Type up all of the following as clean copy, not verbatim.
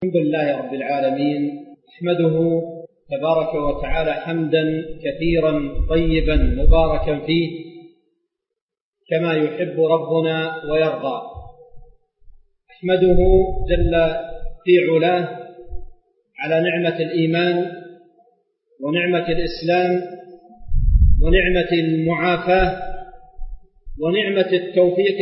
الحمد لله رب العالمين، أحمده تبارك وتعالى حمدا كثيرا طيبا مباركا فيه كما يحب ربنا ويرضى. أحمده جل في علاه على نعمة الإيمان ونعمة الإسلام ونعمة المعافاة ونعمة التوفيق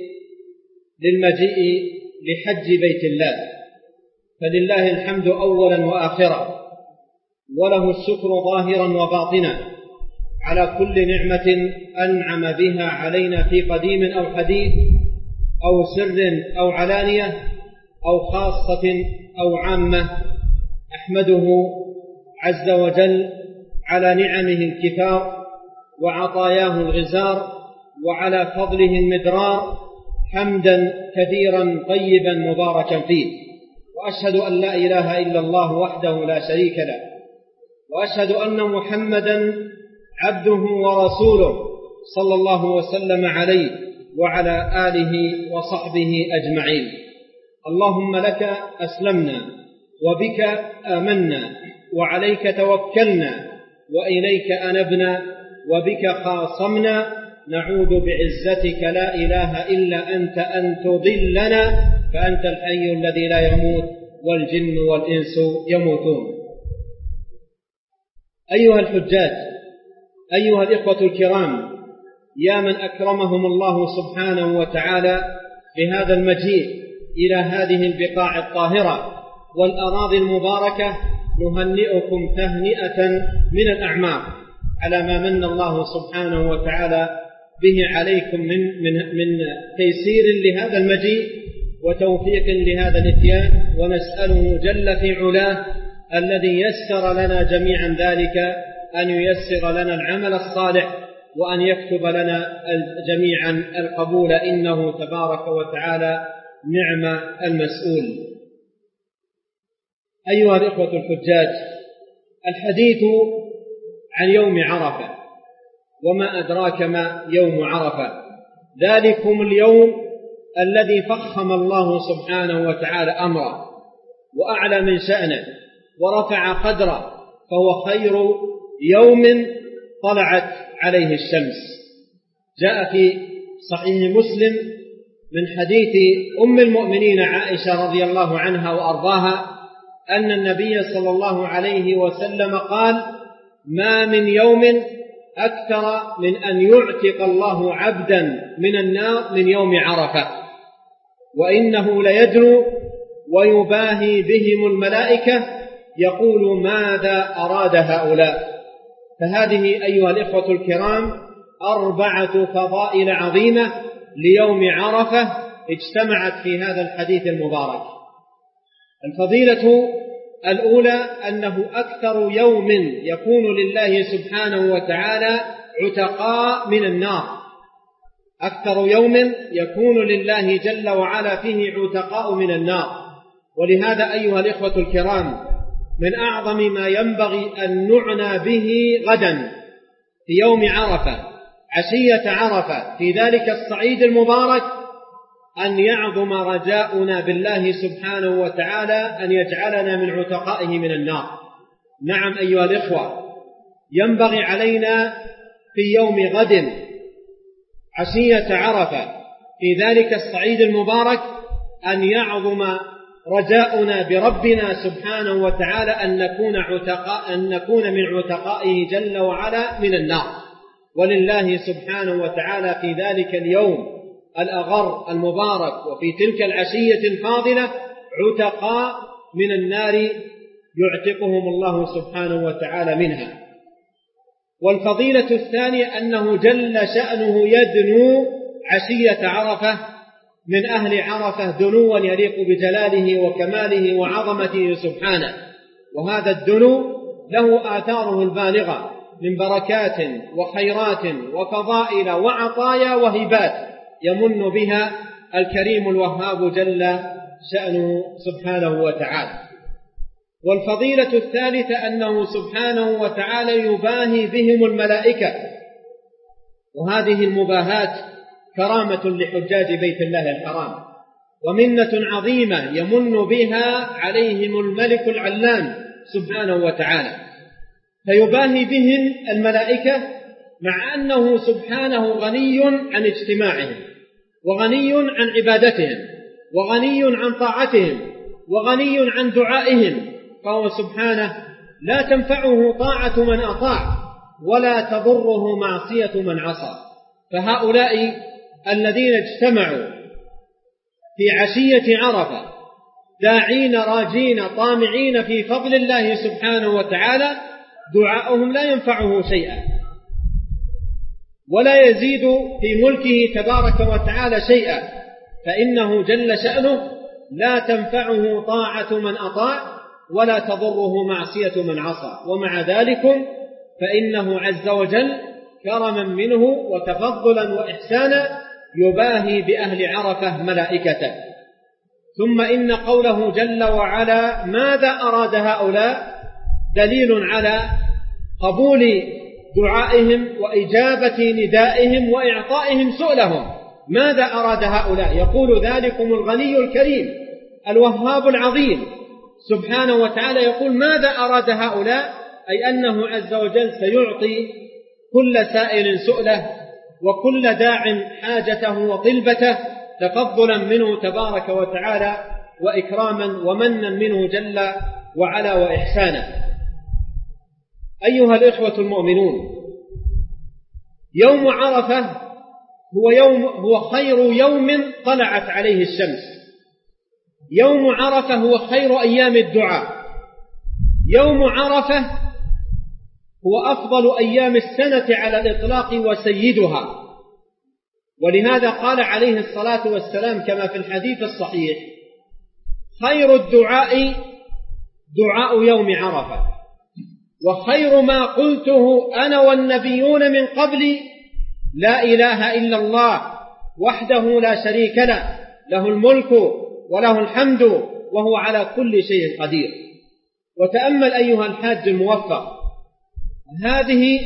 للمجيء لحج بيت الله، فلله الحمد أولا وآخرا، وله الشكر ظاهرا وباطنا على كل نعمة أنعم بها علينا في قديم أو حديث أو سر أو علانية أو خاصة أو عامة. أحمده عز وجل على نعمه الكثار وعطاياه الغزار وعلى فضله المدرار حمدا كثيرا طيبا مباركا فيه، وأشهد أن لا إله إلا الله وحده لا شريك له، وأشهد أن محمدا عبده ورسوله صلى الله وسلم عليه وعلى آله وصحبه أجمعين. اللهم لك أسلمنا وبك آمنا وعليك توكلنا وإليك أنبنا وبك خاصمنا، نعوذ بعزتك لا إله إلا أنت أن تضلنا، فأنت الحي الذي لا يموت والجن والإنس يموتون. أيها الحجاج، أيها الإخوة الكرام، يا من أكرمهم الله سبحانه وتعالى بهذا المجيء إلى هذه البقاع الطاهرة والأراضي المباركة، نهنئكم تهنئة من الأعمار على ما من الله سبحانه وتعالى به عليكم من تيسير لهذا المجيء وتوفيق لهذا الاتيان، ونسأله جل في علاه الذي يسر لنا جميعا ذلك أن ييسر لنا العمل الصالح وأن يكتب لنا جميعا القبول، إنه تبارك وتعالى نعم المسؤول. أيها الإخوة الحجاج، الحديث عن يوم عرفة، وما أدراك ما يوم عرفة؟ ذلكم اليوم الذي فخم الله سبحانه وتعالى أمره وأعلى من شأنه ورفع قدره، فهو خير يوم طلعت عليه الشمس. جاء في صحيح مسلم من حديث أم المؤمنين عائشة رضي الله عنها وأرضاها أن النبي صلى الله عليه وسلم قال: ما من يوم أكثر من أن يعتق الله عبدا من النار من يوم عرفة، وإنه ليدنو ويباهي بهم الملائكة يقول ماذا أراد هؤلاء. فهذه أيها الإخوة الكرام 4 فضائل عظيمة ليوم عرفة اجتمعت في هذا الحديث المبارك. الفضيلة الأولى أنه أكثر يوم يكون لله سبحانه وتعالى عتقاء من النار، أكثر يوم يكون لله جل وعلا فيه عتقاء من النار. ولهذا أيها الإخوة الكرام من أعظم ما ينبغي أن نعنى به غدا في يوم عرفة عشية عرفة في ذلك الصعيد المبارك أن يعظم رجاؤنا بالله سبحانه وتعالى أن يجعلنا من عتقائه من النار. نعم أيها الإخوة، ينبغي علينا في يوم غد عشية عرفة في ذلك الصعيد المبارك أن يعظم رجاؤنا بربنا سبحانه وتعالى أن نكون من عتقائه جل وعلا من النار. ولله سبحانه وتعالى في ذلك اليوم الأغر المبارك وفي تلك العشية الفاضلة عتقاء من النار يعتقهم الله سبحانه وتعالى منها. والفضيلة الثانية أنه جل شأنه يدنو عشية عرفة من أهل عرفة دنوا يليق بجلاله وكماله وعظمته سبحانه، وهذا الدنو له آثاره البالغة من بركات وخيرات وفضائل وعطايا وهبات يمن بها الكريم الوهاب جل شأنه سبحانه وتعالى. والفضيلة الثالثة أنه سبحانه وتعالى يباهي بهم الملائكة، وهذه المباهات كرامة لحجاج بيت الله الحرام، ومنة عظيمة يمن بها عليهم الملك العلام سبحانه وتعالى، فيباهي بهم الملائكة مع أنه سبحانه غني عن اجتماعهم، وغني عن عبادتهم، وغني عن طاعتهم، وغني عن دعائهم، فهو سبحانه لا تنفعه طاعة من أطاع ولا تضره معصية من عصى. فهؤلاء الذين اجتمعوا في عشية عرفة داعين راجين طامعين في فضل الله سبحانه وتعالى، دعاؤهم لا ينفعه شيئا ولا يزيد في ملكه تبارك وتعالى شيئا، فإنه جل شأنه لا تنفعه طاعة من أطاع ولا تضره معصية من عصى. ومع ذلك فإنه عز وجل كرما منه وتفضلا وإحسانا يباهي بأهل عرفة ملائكته. ثم إن قوله جل وعلا ماذا أراد هؤلاء دليل على قبول دعائهم وإجابة ندائهم وإعطائهم سؤلهم. ماذا أراد هؤلاء؟ يقول ذلكم الغني الكريم الوهاب العظيم سبحانه وتعالى، يقول ماذا أراد هؤلاء، أي أنه عز وجل سيعطي كل سائل سؤله وكل داع حاجته وطلبته تفضلا منه تبارك وتعالى وإكراما ومنا منه جل وعلا وإحسانا. أيها الإخوة المؤمنون، يوم عرفة هو خير يوم طلعت عليه الشمس. يوم عرفة هو خير أيام الدعاء. يوم عرفة هو أفضل أيام السنة على الإطلاق وسيدها، ولهذا قال عليه الصلاة والسلام كما في الحديث الصحيح خير الدعاء دعاء يوم عرفة، وخير ما قلته أنا والنبيون من قبلي لا إله إلا الله وحده لا شريك له، له الملك وله الحمد وهو على كل شيء قدير. وتأمل أيها الحاج الموفق هذه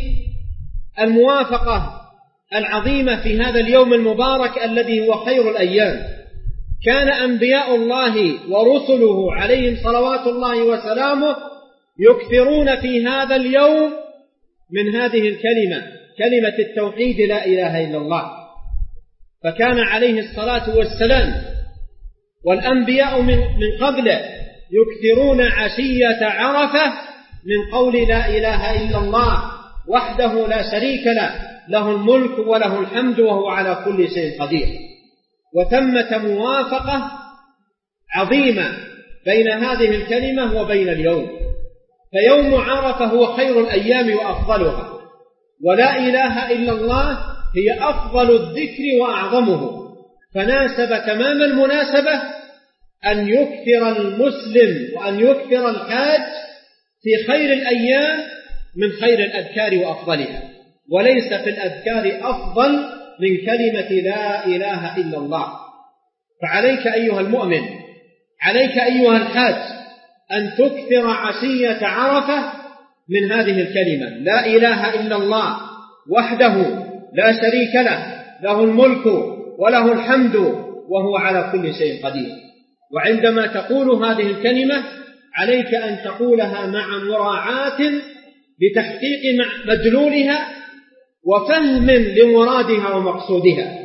الموافقة العظيمة في هذا اليوم المبارك الذي هو خير الأيام. كان أنبياء الله ورسله عليهم صلوات الله وسلامه يكثرون في هذا اليوم من هذه الكلمة، كلمة التوحيد لا إله إلا الله. فكان عليه الصلاة والسلام والأنبياء من قبله يكثرون عشية عرفة من قول لا إله إلا الله وحده لا شريك له، له الملك وله الحمد وهو على كل شيء قدير. وتمت موافقة عظيمة بين هذه الكلمة وبين اليوم، فيوم عرفة هو خير الأيام وأفضلها، ولا إله إلا الله هي أفضل الذكر وأعظمه، فناسب تمام المناسبة أن يكثر المسلم وأن يكثر الحاج في خير الأيام من خير الأذكار وأفضلها، وليس في الأذكار أفضل من كلمة لا إله إلا الله. فعليك أيها المؤمن، عليك أيها الحاج أن تكثر عشية عرفة من هذه الكلمة لا إله إلا الله وحده لا شريك له، له الملك وله الحمد وهو على كل شيء قدير. وعندما تقول هذه الكلمة عليك أن تقولها مع مراعاة لتحقيق مدلولها وفهم لمرادها ومقصودها،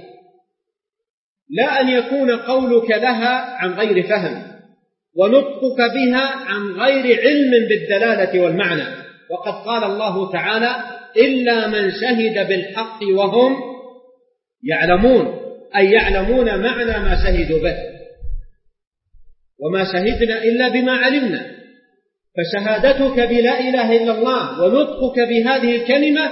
لا أن يكون قولك لها عن غير فهم ونطقك بها عن غير علم بالدلالة والمعنى. وقد قال الله تعالى إلا من شهد بالحق وهم يعلمون، أي يعلمون معنى ما شهدوا به، وما شهدنا إلا بما علمنا. فشهادتك بلا إله إلا الله ونطقك بهذه الكلمة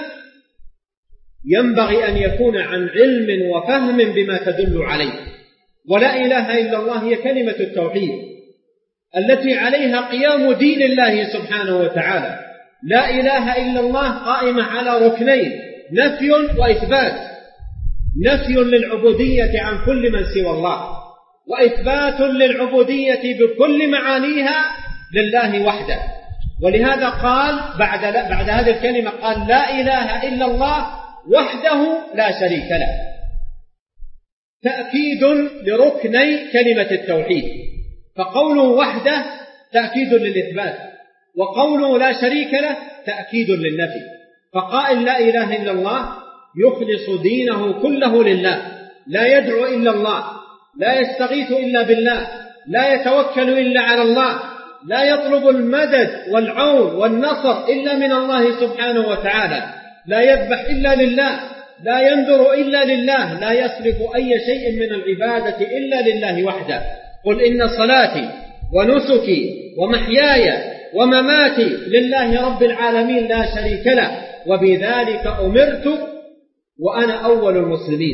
ينبغي أن يكون عن علم وفهم بما تدل عليه. ولا إله إلا الله هي كلمة التوحيد التي عليها قيام دين الله سبحانه وتعالى. لا إله إلا الله قائمة على ركنين، نفي وإثبات. نفي للعبودية عن كل من سوى الله، وإثبات للعبودية بكل معانيها لله وحده. ولهذا قال بعد هذه الكلمة قال لا إله إلا الله وحده لا شريك له. تأكيد لركني كلمة التوحيد، فقوله وحده تأكيد للإثبات، وقوله لا شريك له تأكيد للنفي. فقائل لا إله إلا الله يخلص دينه كله لله، لا يدعو إلا الله، لا يستغيث إلا بالله، لا يتوكل إلا على الله، لا يطلب المدد والعون والنصر إلا من الله سبحانه وتعالى، لا يذبح إلا لله، لا ينذر إلا لله، لا يصرف أي شيء من العبادة إلا لله وحده. قل إن صلاتي ونسكي ومحياي ومماتي لله رب العالمين لا شريك له، وبذلك أمرت وأنا أول المسلمين.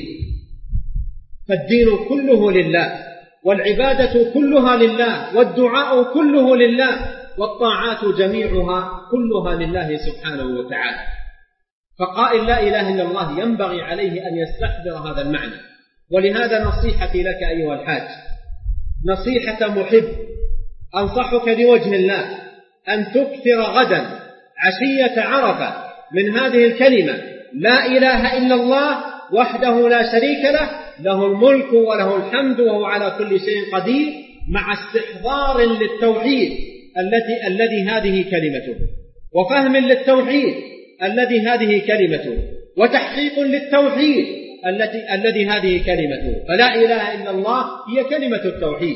فالدين كله لله، والعبادة كلها لله، والدعاء كله لله، والطاعات جميعها كلها لله سبحانه وتعالى. فقائل لا إله إلا الله ينبغي عليه أن يستحضر هذا المعنى. ولهذا نصيحتي لك أيها الحاج، نصيحة محب، أنصحك لوجه الله أن تكثر غدا عشية عرفة من هذه الكلمة لا إله إلا الله وحده لا شريك له، له الملك وله الحمد وهو على كل شيء قدير، مع استحضار للتوحيد الذي هذه كلمته، وفهم للتوحيد الذي هذه كلمته، وتحقيق للتوحيد الذي هذه كلمته. فلا إله إلا الله هي كلمة التوحيد.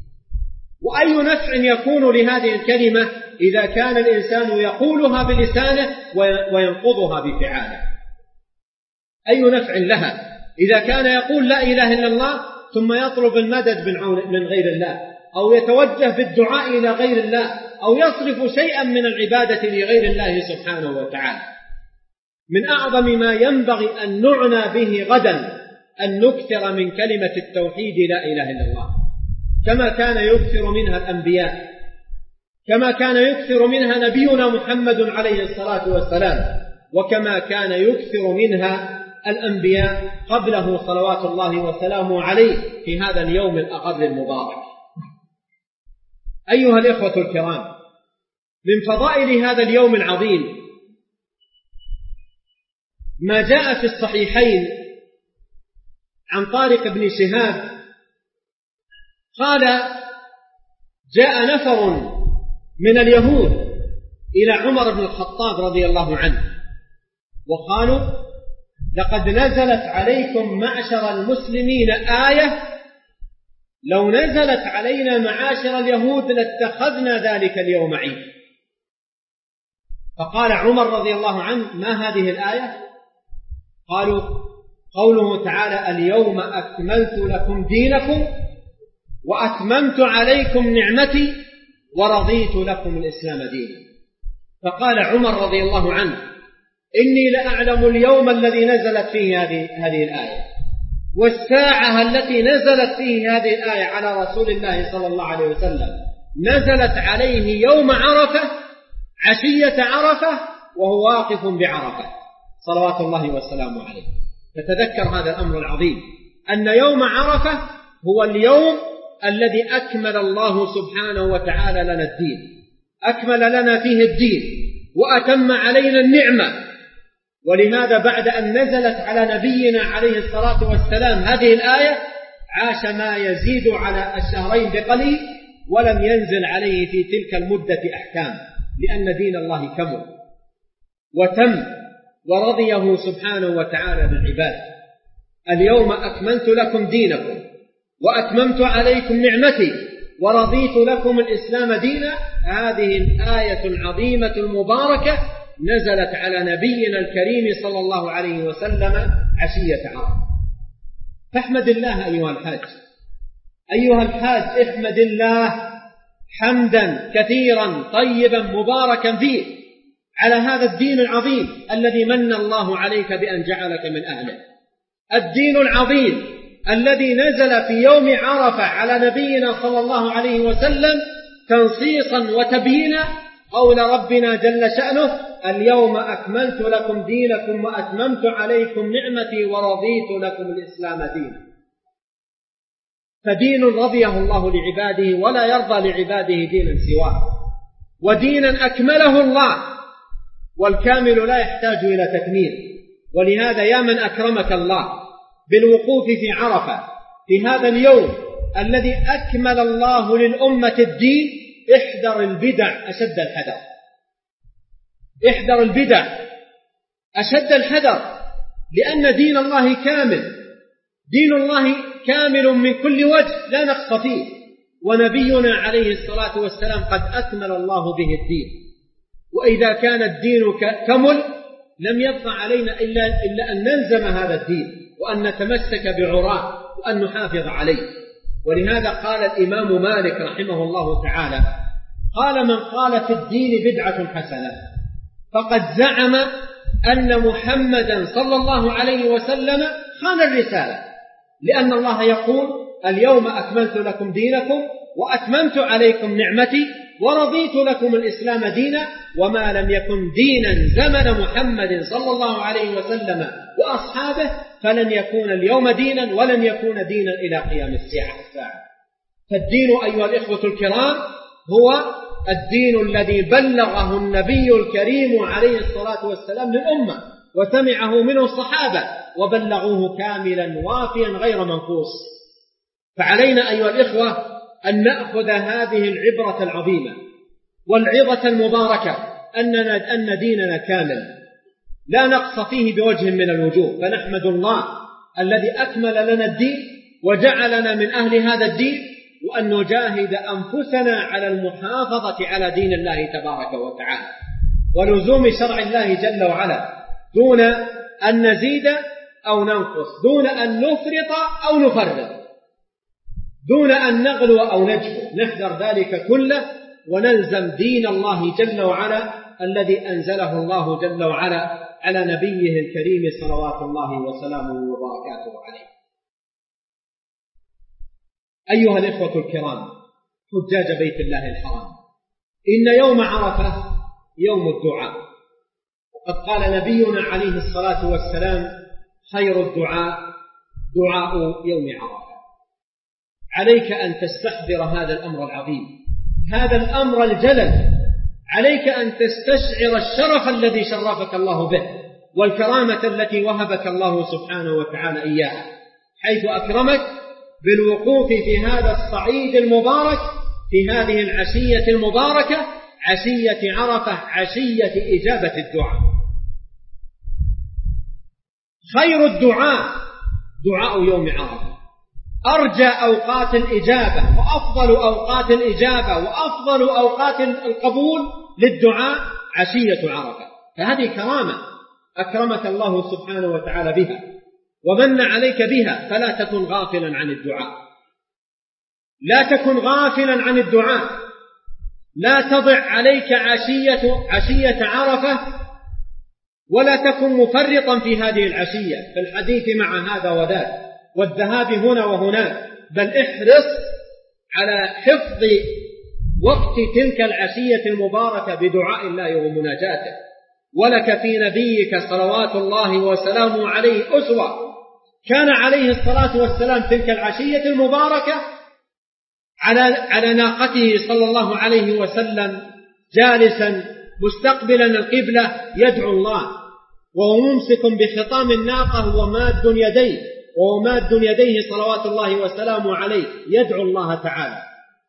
وأي نفع يكون لهذه الكلمة إذا كان الإنسان يقولها بلسانه وينقضها بفعاله؟ أي نفع لها إذا كان يقول لا إله إلا الله ثم يطلب المدد من غير الله، أو يتوجه بالدعاء إلى غير الله، أو يصرف شيئا من العبادة لغير الله سبحانه وتعالى؟ من أعظم ما ينبغي أن نعنى به غدا أن نكثر من كلمة التوحيد لا إله إلا الله، كما كان يكثر منها الأنبياء، كما كان يكثر منها نبينا محمد عليه الصلاة والسلام، وكما كان يكثر منها الأنبياء قبله صلوات الله وسلامه عليه في هذا اليوم الأغر المبارك. أيها الإخوة الكرام، من فضائل هذا اليوم العظيم ما جاء في الصحيحين عن طارق بن شهاب قال: جاء نفر من اليهود إلى عمر بن الخطاب رضي الله عنه وقالوا: لقد نزلت عليكم معشر المسلمين آية لو نزلت علينا معاشر اليهود لاتخذنا ذلك اليوم عيد. فقال عمر رضي الله عنه: ما هذه الآية؟ قالوا: قوله تعالى: اليوم أكملت لكم دينكم وأتممت عليكم نعمتي ورضيت لكم الإسلام دينا. فقال عمر رضي الله عنه: إني لأعلم اليوم الذي نزلت فيه هذه الآية، والساعة التي نزلت فيه هذه الآية على رسول الله صلى الله عليه وسلم نزلت عليه يوم عرفة عشية عرفة وهو واقف بعرفة صلوات الله وسلامه عليه. فتذكر هذا الأمر العظيم، أن يوم عرفة هو اليوم الذي أكمل الله سبحانه وتعالى لنا الدين، أكمل لنا فيه الدين وأتم علينا النعمة. ولهذا بعد أن نزلت على نبينا عليه الصلاة والسلام هذه الآية عاش ما يزيد على الشهرين بقليل، ولم ينزل عليه في تلك المدة أحكام، لأن دين الله كمل وتم ورضيه سبحانه وتعالى بالعباد. اليوم أكملت لكم دينكم وأتممت عليكم نعمتي ورضيت لكم الإسلام دينا. هذه الآية العظيمة المباركة نزلت على نبينا الكريم صلى الله عليه وسلم عشية عرفة. فاحمد الله أيها الحاج، أيها الحاج احمد الله حمدا كثيرا طيبا مباركا فيه على هذا الدين العظيم الذي من الله عليك بأن جعلك من أهله. الدين العظيم الذي نزل في يوم عرفة على نبينا صلى الله عليه وسلم تنصيصا وتبيينا قول ربنا جل شأنه: اليوم أكملت لكم دينكم وأتممت عليكم نعمتي ورضيت لكم الإسلام دينا. فدين رضيه الله لعباده ولا يرضى لعباده دينا سواه، ودينا أكمله الله، والكامل لا يحتاج إلى تكميل. ولهذا يا من أكرمك الله بالوقوف في عرفة في هذا اليوم الذي أكمل الله للأمة الدين، احذر البدع أشد الحذر. احذر البدع أشد الحذر، لأن دين الله كامل، دين الله كامل من كل وجه لا نقص فيه، ونبينا عليه الصلاة والسلام قد أكمل الله به الدين. وإذا كان الدين كمل لم يبقى علينا إلا أن نلزم هذا الدين وأن نتمسك بعراه وأن نحافظ عليه. ولهذا قال الإمام مالك رحمه الله تعالى: قال: من قال في الدين بدعة حسنة فقد زعم أن محمدا صلى الله عليه وسلم خان الرسالة، لأن الله يقول: اليوم أكملت لكم دينكم وأتممت عليكم نعمتي ورضيت لكم الإسلام دينا، وما لم يكن دينا زمن محمد صلى الله عليه وسلم وأصحابه فلن يكون اليوم دينا ولن يكون دينا إلى قيام الساعة. فالدين أيها الإخوة الكرام هو الدين الذي بلغه النبي الكريم عليه الصلاة والسلام للأمة، وسمعه منه الصحابة وبلغوه كاملا وافيا غير منقوص. فعلينا أيها الإخوة أن نأخذ هذه العبرة العظيمة والعظة المباركة أن ديننا كامل لا نقص فيه بوجه من الوجوه، فنحمد الله الذي أكمل لنا الدين وجعلنا من أهل هذا الدين، وأن نجاهد أنفسنا على المحافظة على دين الله تبارك وتعالى ولزوم شرع الله جل وعلا، دون أن نزيد أو ننقص، دون أن نفرط أو نفرط، دون أن نغلو أو نجفو. نحذر ذلك كله ونلزم دين الله جل وعلا الذي أنزله الله جل وعلا على نبيه الكريم صلوات الله وسلامه وبركاته عليه. أيها الإخوة الكرام حجاج بيت الله الحرام، إن يوم عرفة يوم الدعاء، وقد قال نبينا عليه الصلاة والسلام: خير الدعاء دعاء يوم عرفة. عليك أن تستحضر هذا الأمر العظيم، هذا الأمر الجلل، عليك أن تستشعر الشرف الذي شرفك الله به والكرامة التي وهبك الله سبحانه وتعالى إياها، حيث أكرمك بالوقوف في هذا الصعيد المبارك في هذه العشية المباركة، عشية عرفة، عشية إجابة الدعاء. خير الدعاء دعاء يوم عرفة، أرجى أوقات الإجابة وأفضل أوقات الإجابة وأفضل أوقات القبول للدعاء عشية عرفة. فهذه كرامة أكرمك الله سبحانه وتعالى بها ومن عليك بها، فلا تكن غافلا عن الدعاء، لا تكن غافلا عن الدعاء، لا تضع عليك عشية عرفة، ولا تكن مفرطا في هذه العشية في الحديث مع هذا وذاك والذهاب هنا وهناك، بل احرص على حفظ وقت تلك العشية المباركة بدعاء الله ومناجاته. ولك في نبيك صلوات الله وسلامه عليه أسوة، كان عليه الصلاة والسلام تلك العشية المباركة على ناقته صلى الله عليه وسلم جالسا مستقبلا القبلة يدعو الله، وهو ممسك بخطام الناقة وماد يديه صلوات الله وسلامه عليه يدعو الله تعالى،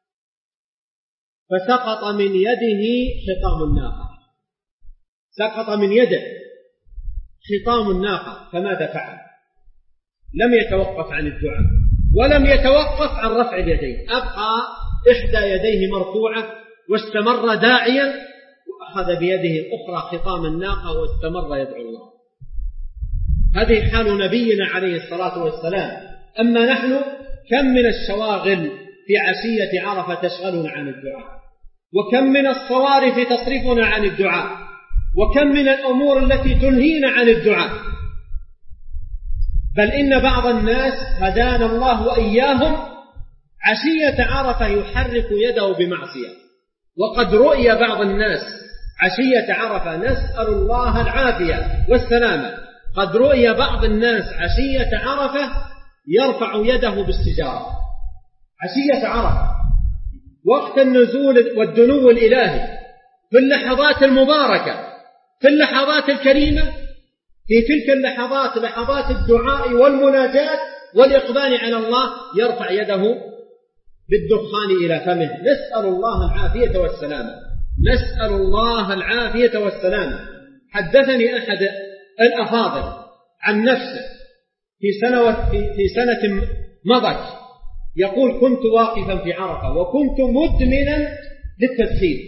فسقط من يده خطام الناقة، سقط من يده خطام الناقة، فماذا فعل؟ لم يتوقف عن الدعاء ولم يتوقف عن رفع اليدين، أبقى إحدى يديه مرفوعة واستمر داعيا، وأخذ بيده الأخرى خطام الناقة واستمر يدعو الله. هذه حال نبينا عليه الصلاة والسلام. أما نحن كم من الشواغل في عشية عرفة تشغلنا عن الدعاء، وكم من الصوارف تصرفنا عن الدعاء، وكم من الأمور التي تنهينا عن الدعاء. بل إن بعض الناس هدانا الله وإياهم عشية عرفة يحرك يده بمعصية، وقد رؤي بعض الناس عشية عرفة، نسأل الله العافية والسلامة، قد رؤي بعض الناس عشية عرفة يرفع يده بالسجارة. عشية عرفة وقت النزول والدنو الإلهي، في اللحظات المباركة، في اللحظات الكريمة، في تلك اللحظات، لحظات الدعاء والمناجاة والإقبال على الله، يرفع يده بالدخان إلى فمه. نسأل الله العافية والسلامة، نسأل الله العافية والسلامة. حدثني أحد الأفاضل عن نفسه في سنة مضت، يقول: كنت واقفا في عرفة وكنت مدمنا للتدخين.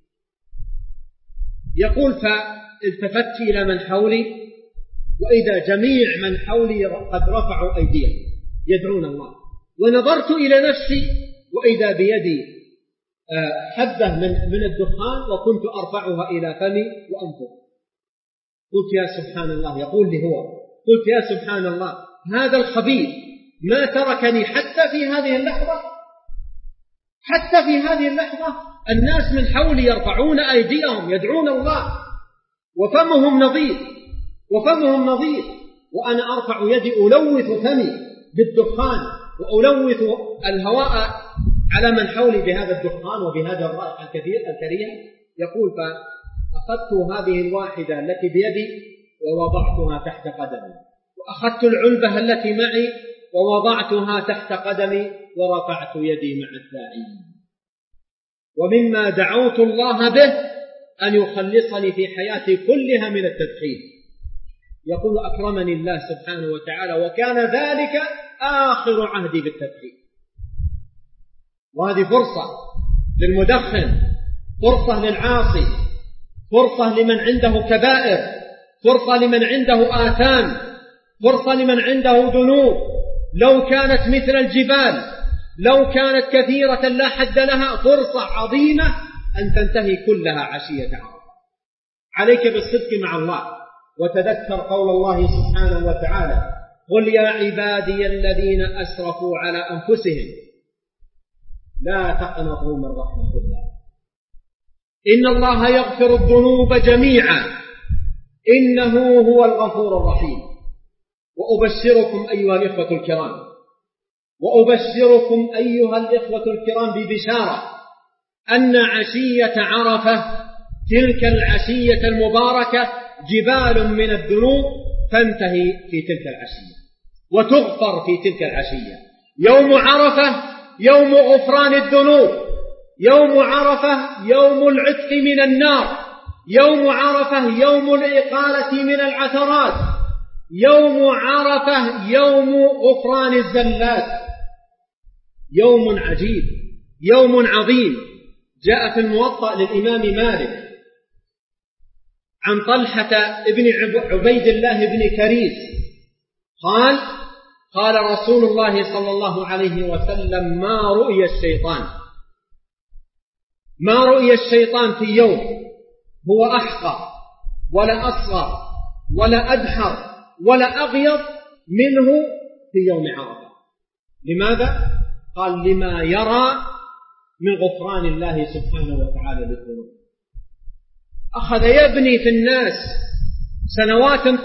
يقول: فالتفت إلى من حولي وإذا جميع من حولي قد رفعوا أيديهم يدعون الله، ونظرت إلى نفسي وإذا بيدي حبة من الدخان وكنت أرفعها إلى فمي وأنفخ. قلت: يا سبحان الله. يقول لي هو: قلت: يا سبحان الله، هذا الخبيث ما تركني حتى في هذه اللحظة، حتى في هذه اللحظة الناس من حولي يرفعون أيديهم يدعون الله وفمهم نظيف، وأنا أرفع يدي ألوث فمي بالدخان وألوث الهواء على من حولي بهذا الدخان وبهذا الرائحة الكريهة. يقول: فأخذت هذه الواحدة التي بيدي ووضعتها تحت قدمي، وأخذت العلبة التي معي ووضعتها تحت قدمي ورفعت يدي مع الداعين. ومما دعوت الله به أن يخلصني في حياتي كلها من التدخين. يقول: أكرمني الله سبحانه وتعالى وكان ذلك آخر عهدي بالتدخين. وهذه فرصة للمدخن، فرصة للعاصي، فرصة لمن عنده كبائر، فرصة لمن عنده آثام، فرصة لمن عنده ذنوب لو كانت مثل الجبال، لو كانت كثيرة لا حد لها، فرصة عظيمة أن تنتهي كلها عشية عرفة. عليك بالصدق مع الله، وتذكر قول الله سبحانه وتعالى: قل يا عبادي الذين أسرفوا على أنفسهم لا تقنطوا من رحمة الله إن الله يغفر الذنوب جميعا إنه هو الغفور الرحيم. وأبشركم أيها الإخوة الكرام ببشارة أن عشية عرفة تلك العشية المباركة جبال من الذنوب تنتهي في تلك العشية وتغفر في تلك العشية. يوم عرفة يوم غفران الذنوب، يوم عرفة يوم العتق من النار، يوم عرفة يوم الإقالة من العثرات، يوم عرفة يوم غفران الزلات. يوم عجيب، يوم عظيم. جاء في الموطأ للإمام مالك عن طلحة ابن عبيد الله بن كريس قال رسول الله صلى الله عليه وسلم: ما رؤي الشيطان في يوم هو أحقر ولا أصغر ولا أدحر ولا أغيض منه في يوم عرفة. لماذا؟ قال: لما يرى من غفران الله سبحانه وتعالى للذنوب. أخذ يبني في الناس سنوات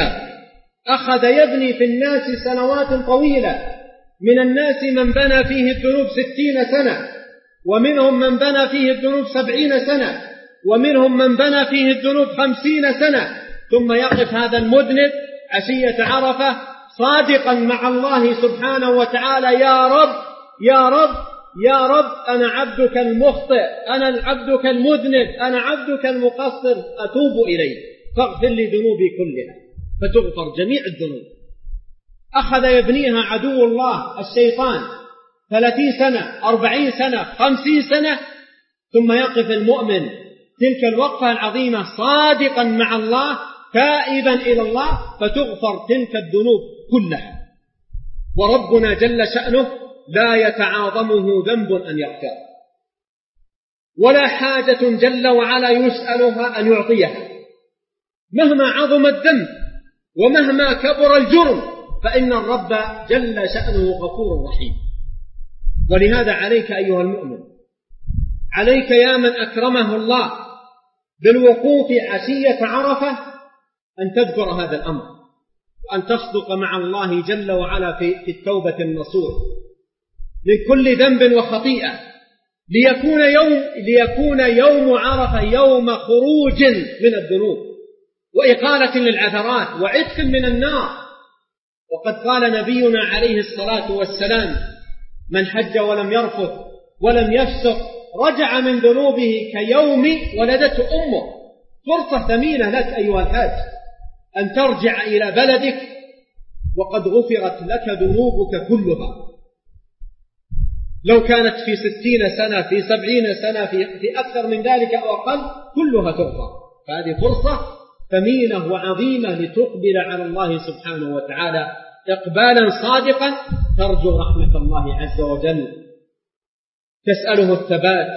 طويلة، من الناس من بنى فيه الذنوب 60 سنة، ومنهم من بنى فيه الذنوب 70 سنة، ومنهم من بنى فيه الذنوب 50 سنة، ثم يقف هذا المذنب عشية عرفة صادقا مع الله سبحانه وتعالى: يا رب يا رب يا رب، أنا عبدك المخطئ، أنا عبدك المذنب، أنا عبدك المقصر، أتوب إليك فاغفر لي ذنوبي كلها، فتغفر جميع الذنوب. أخذ يبنيها عدو الله الشيطان 30 سنة 40 سنة 50 سنة، ثم يقف المؤمن تلك الوقفة العظيمة صادقا مع الله تائبا إلى الله، فتغفر تلك الذنوب كلها. وربنا جل شأنه لا يتعاظمه ذنب أن يغفر، ولا حاجة جل وعلا يسألها أن يعطيها، مهما عظم الذنب ومهما كبر الجرم، فإن الرب جل شأنه غفور رحيم. ولهذا عليك أيها المؤمن، عليك يا من أكرمه الله بالوقوف عشية عرفة أن تذكر هذا الأمر، وأن تصدق مع الله جل وعلا في التوبة النصوح من كل ذنب وخطيئة، ليكون يوم عرفة يوم خروج من الذنوب وإقالة للعثرات وعتق من النار. وقد قال نبينا عليه الصلاة والسلام: من حج ولم يرفث ولم يفسق رجع من ذنوبه كيوم ولدته أمه. فرصة ثمينة لك أيها الحاج أن ترجع إلى بلدك وقد غفرت لك ذنوبك كلها، لو كانت في 60 سنة في 70 سنة في أكثر من ذلك أو أقل كلها تغفر. فهذه فرصة ثمينة وعظيمة لتقبل على الله سبحانه وتعالى إقبالا صادقا، ترجو رحمة الله عز وجل، تسأله الثبات،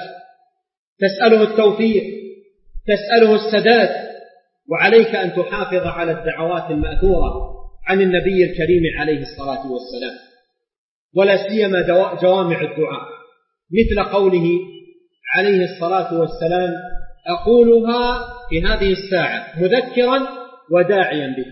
تسأله التوفيق، تسأله السداد. وعليك أن تحافظ على الدعوات المأثورة عن النبي الكريم عليه الصلاة والسلام، ولا سيما جوامع الدعاء، مثل قوله عليه الصلاة والسلام: أقولها في هذه الساعة مذكرا وداعيا به.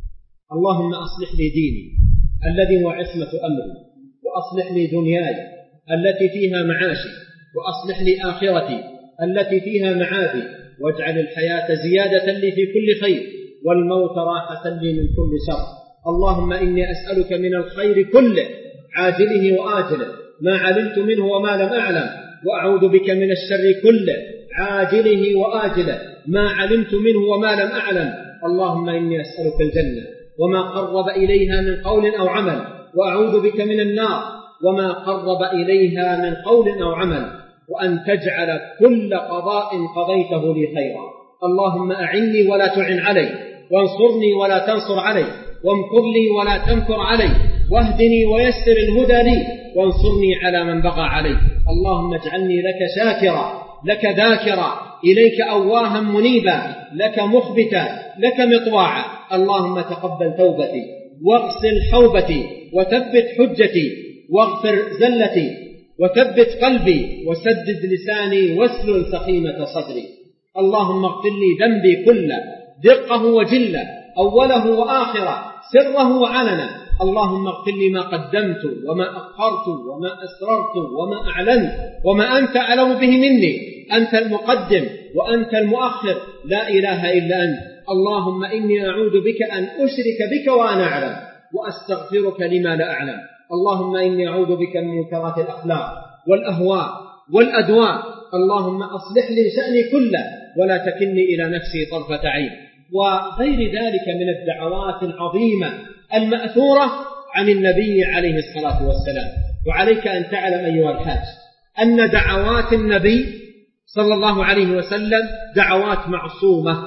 اللهم أصلح لي ديني الذي هو عصمة أمري، وأصلح لي دنياي التي فيها معاشي، وأصلح لي آخرتي التي فيها معادي، واجعل الحياة زيادة لي في كل خير، والموت راحة لي من كل شر. اللهم إني أسألك من الخير كله عاجله وآجله ما علمت منه وما لم أعلم، وأعوذ بك من الشر كله عاجله وآجله ما علمت منه وما لم أعلم. اللهم إني أسألك الجنة وما قرب إليها من قول أو عمل، وأعوذ بك من النار وما قرب إليها من قول أو عمل، وأن تجعل كل قضاء قضيته لي خيرا. اللهم أعني ولا تعن علي، وانصرني ولا تنصر علي، وامكر لي ولا تمكر علي، واهدني ويسر الهدى لي، وانصرني على من بغى علي. اللهم اجعلني لك شاكرا، لك ذاكرا، إليك أواها منيبا، لك مخبتا، لك مطواعا. اللهم تقبل توبتي، واغسل حوبتي، وثبت حجتي، واغفر زلتي، وثبت قلبي، وسدد لساني، واسلل سخيمة صدري. اللهم اغفر لي ذنبي كله، دقه وجله، أوله وآخره، سره وعلنه. اللهم اغفر لي ما قدمت وما أخرت وما أسررت وما أعلنت وما أنت أعلم به مني. أنت المقدم وأنت المؤخر، لا إله إلا أنت. اللهم إني أعوذ بك أن أشرك بك وأنا أعلم، وأستغفرك لما لا أعلم. اللهم إني أعوذ بك من منكرات الأخلاق والأهواء والأدواء. اللهم أصلح لي شأني كله، ولا تكلني إلى نفسي طرفة عين. وغير ذلك من الدعوات العظيمة المأثورة عن النبي عليه الصلاة والسلام. وعليك أن تعلم أيها الحاج أن دعوات النبي صلى الله عليه وسلم دعوات معصومة،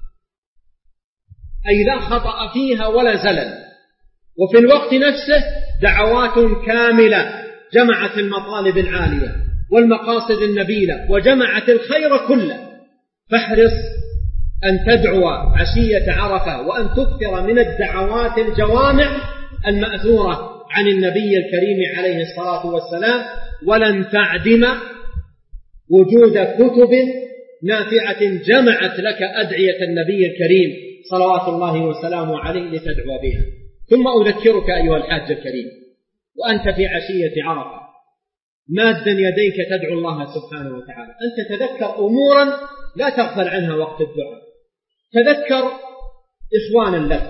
أي لا خطأ فيها ولا زلل، وفي الوقت نفسه دعوات كاملة جمعت المطالب العالية والمقاصد النبيلة، وجمعت الخير كله. فاحرص أن تدعو عشية عرفة، وأن تكثر من الدعوات الجوامع المأثورة عن النبي الكريم عليه الصلاة والسلام. ولن تعدم وجود كتب نافعة جمعت لك أدعية النبي الكريم صلوات الله وسلامه عليه لتدعو بها. ثم أذكرك أيها الحاج الكريم وأنت في عشية عرفة مادا يديك تدعو الله سبحانه وتعالى أن تتذكر أمورا لا تغفل عنها وقت الدعاء. تذكر إخوانا لك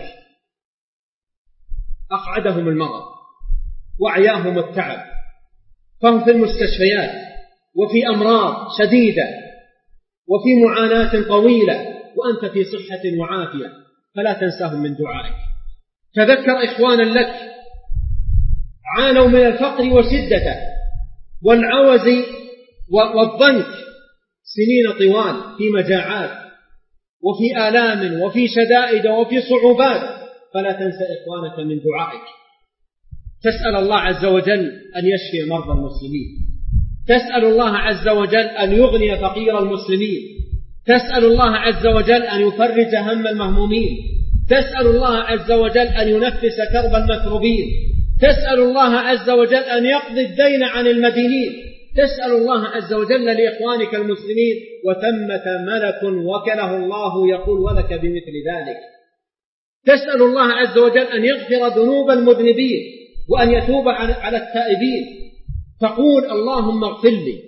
أقعدهم المرض وعياهم التعب، فهم في المستشفيات وفي أمراض شديدة وفي معاناة طويلة، وأنت في صحة وعافية، فلا تنساهم من دعائك. تذكر إخوانا لك عانوا من الفقر وشدته والعوز والضنك سنين طوال في مجاعات وفي آلام وفي شدائد وفي صعوبات، فلا تنسى إخوانك من دعائك. تسأل الله عز وجل أن يشفي مرضى المسلمين، تسأل الله عز وجل أن يغني فقير المسلمين، تسأل الله عز وجل أن يفرج هم المهمومين، تسأل الله عز وجل أن ينفس كرب المكروبين، تسأل الله عز وجل أن يقضي الدين عن المدينين، تسأل الله عز وجل لإخوانك المسلمين، وثمة ملك وكله الله يقول ولك بمثل ذلك. تسأل الله عز وجل أن يغفر ذنوب المذنبين وأن يتوب على التائبين. تقول اللهم اغفر لي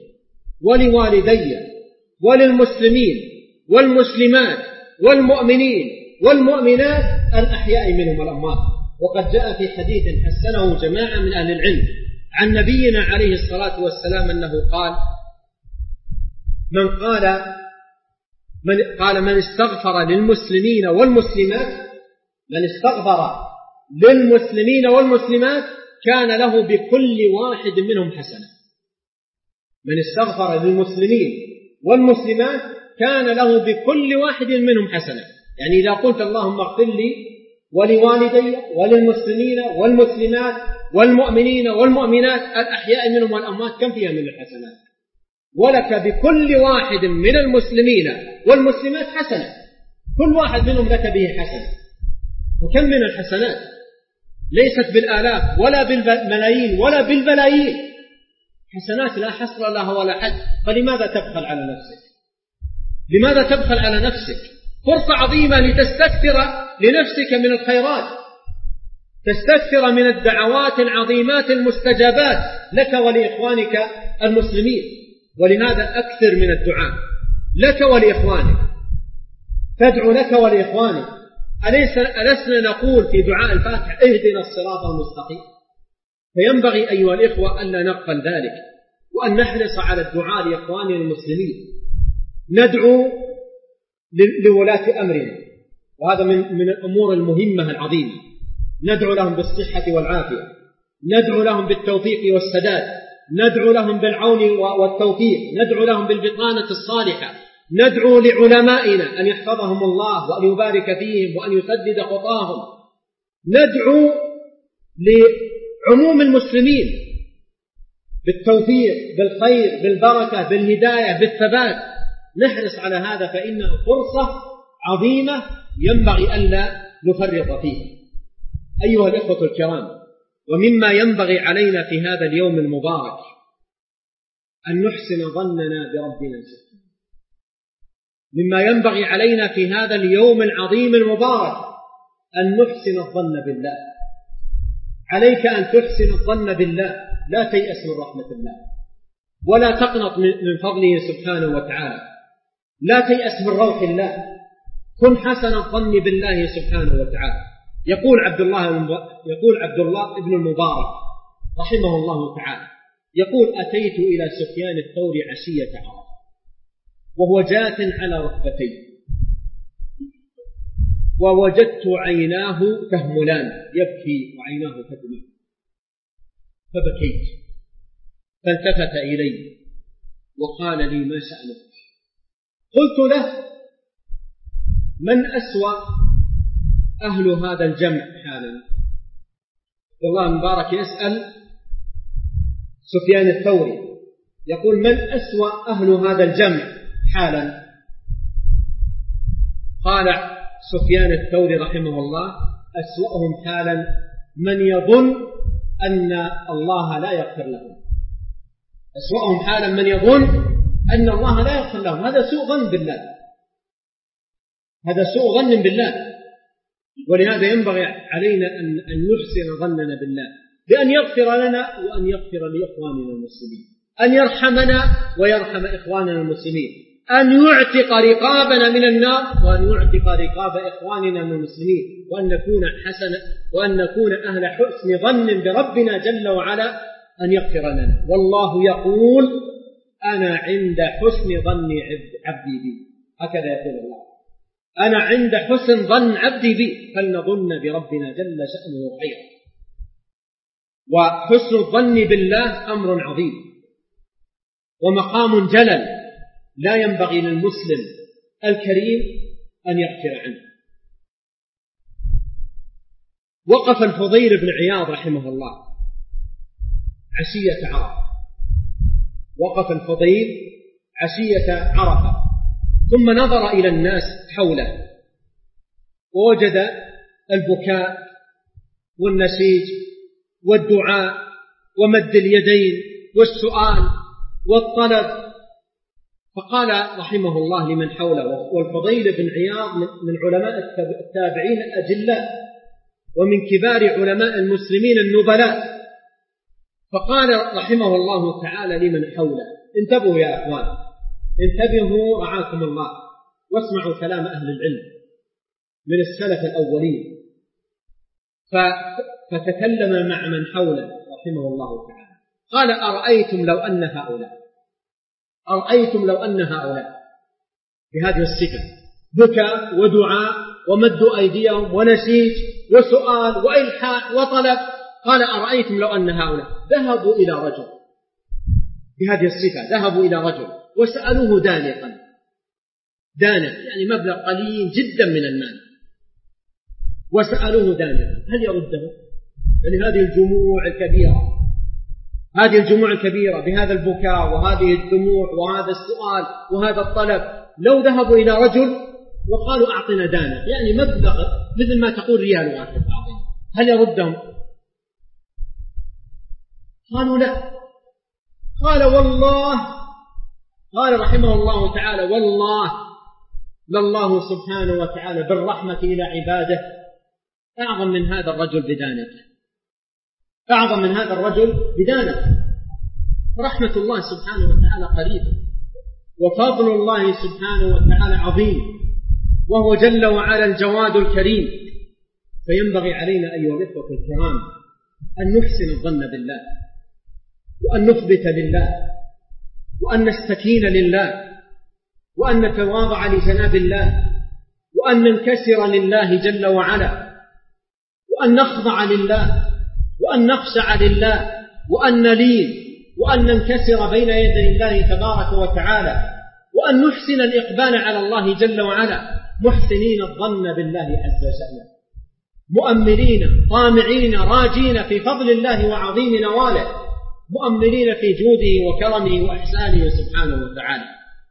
ولوالدي وللمسلمين والمسلمات والمؤمنين والمؤمنات الأحياء منهم والأموات. وقد جاء في حديث حسنه جماعة من أهل العلم عن نبينا عليه الصلاة والسلام أنه قال من استغفر للمسلمين والمسلمات، من استغفر للمسلمين والمسلمات كان له بكل واحد منهم حسنة. من استغفر للمسلمين والمسلمات كان له بكل واحد منهم حسنة. يعني إذا قلت اللهم اغفر لي ولوالدي وللمسلمين والمسلمات والمؤمنين والمؤمنات الأحياء منهم والأموات، كم فيها من الحسنات؟ ولك بكل واحد من المسلمين والمسلمات حسنة، كل واحد منهم لك به حسنة. وكم من الحسنات؟ ليست بالآلاف ولا بالملايين ولا بالبلايين، حسنات لا حصر لها ولا حد. فلماذا تبخل على نفسك؟ لماذا تبخل على نفسك؟ فرصة عظيمة لتستكثر لنفسك من الخيرات، تستكثر من الدعوات العظيمات المستجابات لك ولإخوانك المسلمين. ولهذا أكثر من الدعاء لك ولإخوانك، تدعو لك ولإخوانك. ألسنا نقول في دعاء الفاتحة اهدنا الصراط المستقيم؟ فينبغي أيها الإخوة أن لا نغفل ذلك، وأن نحرص على الدعاء لإخواننا المسلمين. ندعو لولاة أمرنا، وهذا من الأمور المهمة العظيمة. ندعو لهم بالصحة والعافية، ندعو لهم بالتوفيق والسداد، ندعو لهم بالعون والتوفيق، ندعو لهم بالبطانة الصالحة، ندعو لعلمائنا أن يحفظهم الله وأن يبارك فيهم وأن يسدد خطاهم، ندعو لعموم المسلمين بالتوفيق بالخير بالبركة بالهداية بالثبات. نحرص على هذا، فإنه فرصة عظيمة ينبغي ألا نفرط فيها. أيها الإخوة الكرام، ومما ينبغي علينا في هذا اليوم المبارك أن نحسن ظننا بربنا سبحانه. مما ينبغي علينا في هذا اليوم العظيم المبارك أن نحسن الظن بالله. عليك أن تحسن الظن بالله، لا تيأس من رحمة الله، ولا تقنط من فضله سبحانه وتعالى، لا تيأس من روح الله. كن حسن الظن بالله سبحانه وتعالى. يقول عبد الله ابن المبارك رحمه الله تعالى، يقول أتيت إلى سفيان الثوري عشية عرفة وهو جاث على ركبتيه، ووجدت عيناه تهملان، يبكي وعيناه تدمع، فبكيت، فالتفت إلي وقال لي ما شأنك؟ قلت له من أسوأ أهل هذا الجمع حالا؟ عبد الله المبارك يسأل سفيان الثوري، يقول من أسوأ أهل هذا الجمع حالا؟ قال سفيان الثوري رحمه الله أسوأهم حالا من يظن أن الله لا يغفر لهم. أسوأهم حالا من يظن أن الله لا يغفر لهم. هذا سوء ظن بالله، هذا سوء ظن بالله. ولهذا ينبغي علينا أن نحسن ظننا بالله، بأن يغفر لنا وأن يغفر لإخواننا المسلمين، أن يرحمنا ويرحم إخواننا المسلمين، أن يعتق رقابنا من النار وأن يعتق رقاب إخواننا من المسلمين، وأن نكون أهل حسن ظن بربنا جل وعلا أن يغفر لنا. والله يقول أنا عند حسن ظن عبدي بي، هكذا يقول الله، أنا عند حسن ظن عبدي بي، فلنظن بربنا جل شأنه خيرا. وحسن الظن بالله أمر عظيم ومقام جلل لا ينبغي للمسلم الكريم أن يغفر عنه. وقف الفضيل بن عياض رحمه الله عشية عرفة، وقف الفضيل عشية عرفة، ثم نظر إلى الناس حوله ووجد البكاء والنسيج والدعاء ومد اليدين والسؤال والطلب، فقال رحمه الله لمن حوله، والفضيل بن عياض من علماء التابعين الأجلاء ومن كبار علماء المسلمين النبلاء، فقال رحمه الله تعالى لمن حوله انتبهوا يا أخوان، انتبهوا رعاكم الله، واسمعوا كلام أهل العلم. من السلف الأولين، فتكلم مع من حوله رحمه الله تعالى، قال أرأيتم لو أن هؤلاء بهذه الصفة بكى ودعاء ومدوا أيديهم ونسيج وسؤال وإلحاح وطلب، قال أرأيتم لو أن هؤلاء ذهبوا إلى رجل بهذه الصفة، ذهبوا إلى رجل وسألوه دانقا، يعني مبلغ قليل جدا من المال، وسألوه دانقا هل يرده؟ يعني هذه الجموع الكبيرة بهذا البكاء وهذه الدموع وهذا السؤال وهذا الطلب، لو ذهبوا إلى رجل وقالوا أعطنا دانق، يعني مبلغ مثل ما تقول ريال واحد أعطنا، هل يردهم؟ قالوا لا. قال والله، قال رحمه الله تعالى والله لله سبحانه وتعالى بالرحمة إلى عباده أعظم من هذا الرجل بدانق، رحمة الله سبحانه وتعالى قريبة، وفضل الله سبحانه وتعالى عظيم، وهو جل وعلا الجواد الكريم. فينبغي علينا أيها الإخوة الكرام أن نحسن الظن بالله، وأن نثبت لله، وأن نستكين لله، وأن نتواضع لجناب الله، وأن ننكسر لله جل وعلا، وأن نخضع لله، وأن نخشع لله، وأن نلين، وأن ننكسر بين يدي الله تبارك وتعالى، وأن نحسن الإقبال على الله جل وعلا، محسنين الظن بالله عز وجل، مؤملين طامعين راجين في فضل الله وعظيم نواله، مؤملين في جوده وكرمه وإحسانه سبحانه وتعالى.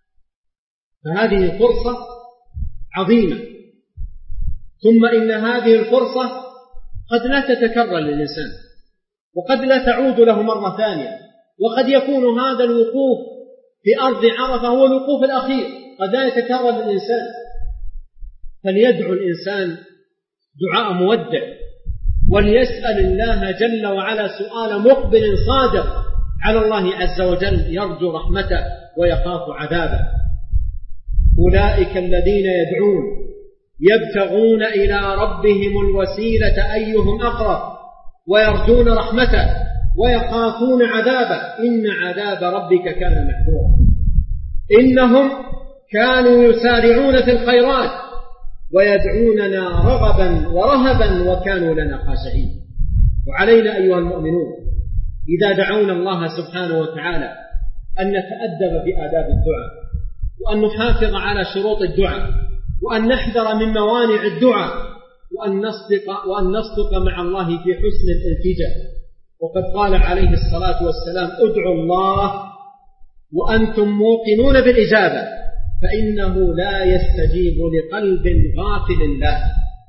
فهذه فرصة عظيمة، ثم إن هذه الفرصة قد لا تتكرر للإنسان، وقد لا تعود له مرة ثانية، وقد يكون هذا الوقوف في أرض عرفة هو الوقوف الأخير، قد لا يتكرر للإنسان. فليدعو الإنسان دعاء مودع، وليسأل الله جل وعلا سؤال مقبل صادق على الله عز وجل، يرجو رحمته ويخاف عذابه. أولئك الذين يدعون يبتغون إلى ربهم الوسيلة أيهم أقرب ويرجون رحمته ويخافون عذابه، إن عذاب ربك كان محذورا. إنهم كانوا يسارعون في الخيرات ويدعوننا رغبا ورهبا وكانوا لنا خاشعين. وعلينا أيها المؤمنون إذا دعونا الله سبحانه وتعالى أن نتأدب بآداب الدعاء، وأن نحافظ على شروط الدعاء، وأن نحذر من موانع الدعاء، وأن نصدق مع الله في حسن الالتجاء. وقد قال عليه الصلاة والسلام ادعوا الله وأنتم موقنون بالإجابة، فإنه لا يستجيب لقلب غافل له.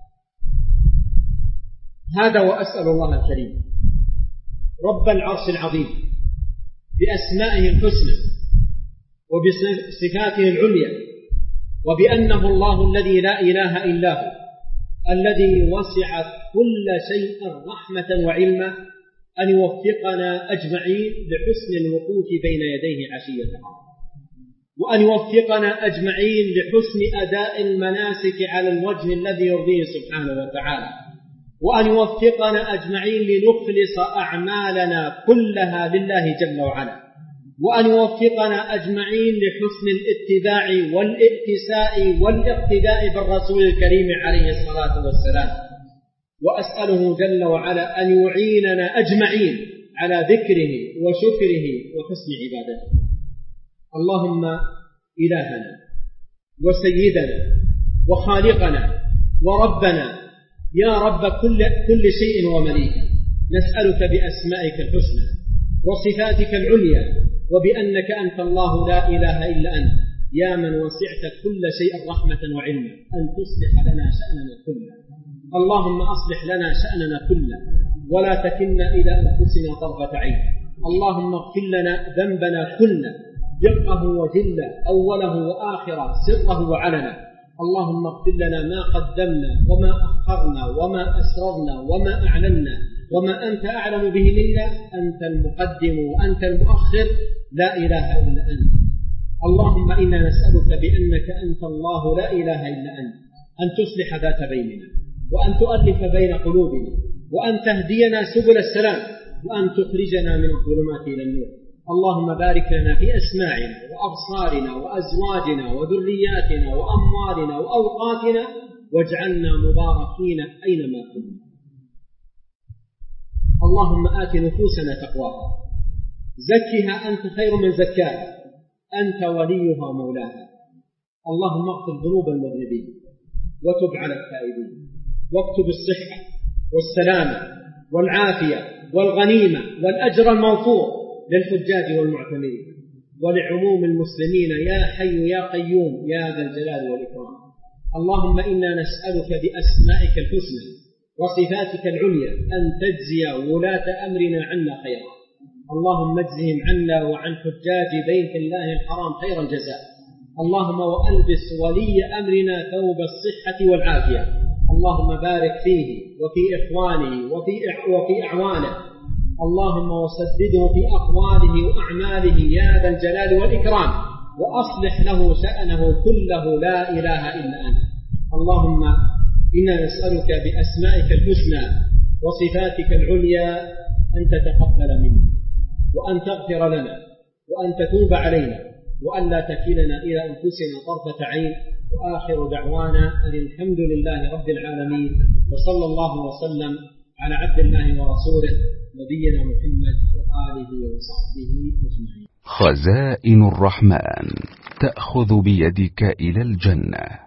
هذا وأسأل الله الكريم رب العرش العظيم بأسمائه الحسنى وبصفاته العليا، وبأنه الله الذي لا إله إلا هو، الذي وسع كل شيء رحمة وعلما، أن يوفقنا أجمعين لحسن الوقوف بين يديه عشية عرفة، وأن يوفقنا أجمعين لحسن أداء المناسك على الوجه الذي يرضيه سبحانه وتعالى، وأن يوفقنا أجمعين لنخلص أعمالنا كلها لله جل وعلا، وأن يوفقنا أجمعين لحسن الاتباع والائتساء والاقتداء بالرسول الكريم عليه الصلاة والسلام. وأسأله جل وعلا أن يعيننا أجمعين على ذكره وشكره وحسن عبادته. اللهم إلهنا وسيدنا وخالقنا وربنا يا رب كل شيء ومليكه، نسألك بأسمائك الحسنى وصفاتك العليا، وبأنك أنت الله لا إله إلا أنت، يا من وسعت كل شيء رحمة وعلما، أن تصلح لنا شأننا كله. اللهم أصلح لنا شأننا كله ولا تكلنا إلى أنفسنا طرفة عين. اللهم اغفر لنا ذنبنا كله، دقه وجله، أوله وآخره، سره وعلنا. اللهم اغفر لنا ما قدمنا وما أخرنا وما أسررنا وما أعلنا وما أنت أعلم به منا، أنت المقدم وأنت المؤخر، لا إله إلا أنت. اللهم إنا نسألك بأنك أنت الله لا إله إلا أنت، أن تصلح ذات بيننا، وأن تؤلف بين قلوبنا، وأن تهدينا سبل السلام، وأن تخرجنا من الظلمات إلى النور. اللهم بارك لنا في أسماعنا وأبصارنا وأزواجنا وذرياتنا وأموالنا وأوقاتنا، واجعلنا مباركين أينما كنا. اللهم آت نفوسنا تقواها، زكها أنت خير من زكاها، أنت وليها ومولاها. اللهم اغفر ذنوب المذنبين، وتب على التائبين، واكتب الصحة والسلامة والعافية والغنيمة والأجر الموفور للحجاج والمعتمرين ولعموم المسلمين يا حي يا قيوم يا ذا الجلال والإكرام. اللهم إنا نسألك بأسمائك الحسنى وصفاتك العليا أن تجزي ولاة أمرنا عنا خيرا. اللهم اجزهم عنا وعن حجاج بيت الله الحرام خير الجزاء. اللهم وألبس ولي أمرنا ثوب الصحة والعافية. اللهم بارك فيه وفي إخوانه وفي أعوانه. اللهم وسدده في أقواله وأعماله يا ذا الجلال والإكرام، وأصلح له شأنه كله لا إله إلا أنت. اللهم إنا نسألك بأسمائك الحسنى وصفاتك العليا أن تتقبل منا، وأن تغفر لنا، وأن تتوب علينا، وأن لا تكلنا إلى أنفسنا طرفة عين. وآخر دعوانا أن الحمد لله رب العالمين، وصلى الله وسلم على عبد الله ورسوله نبينا محمد وآله وصحبه أجمعين. خزائن الرحمن تأخذ بيدك إلى الجنة.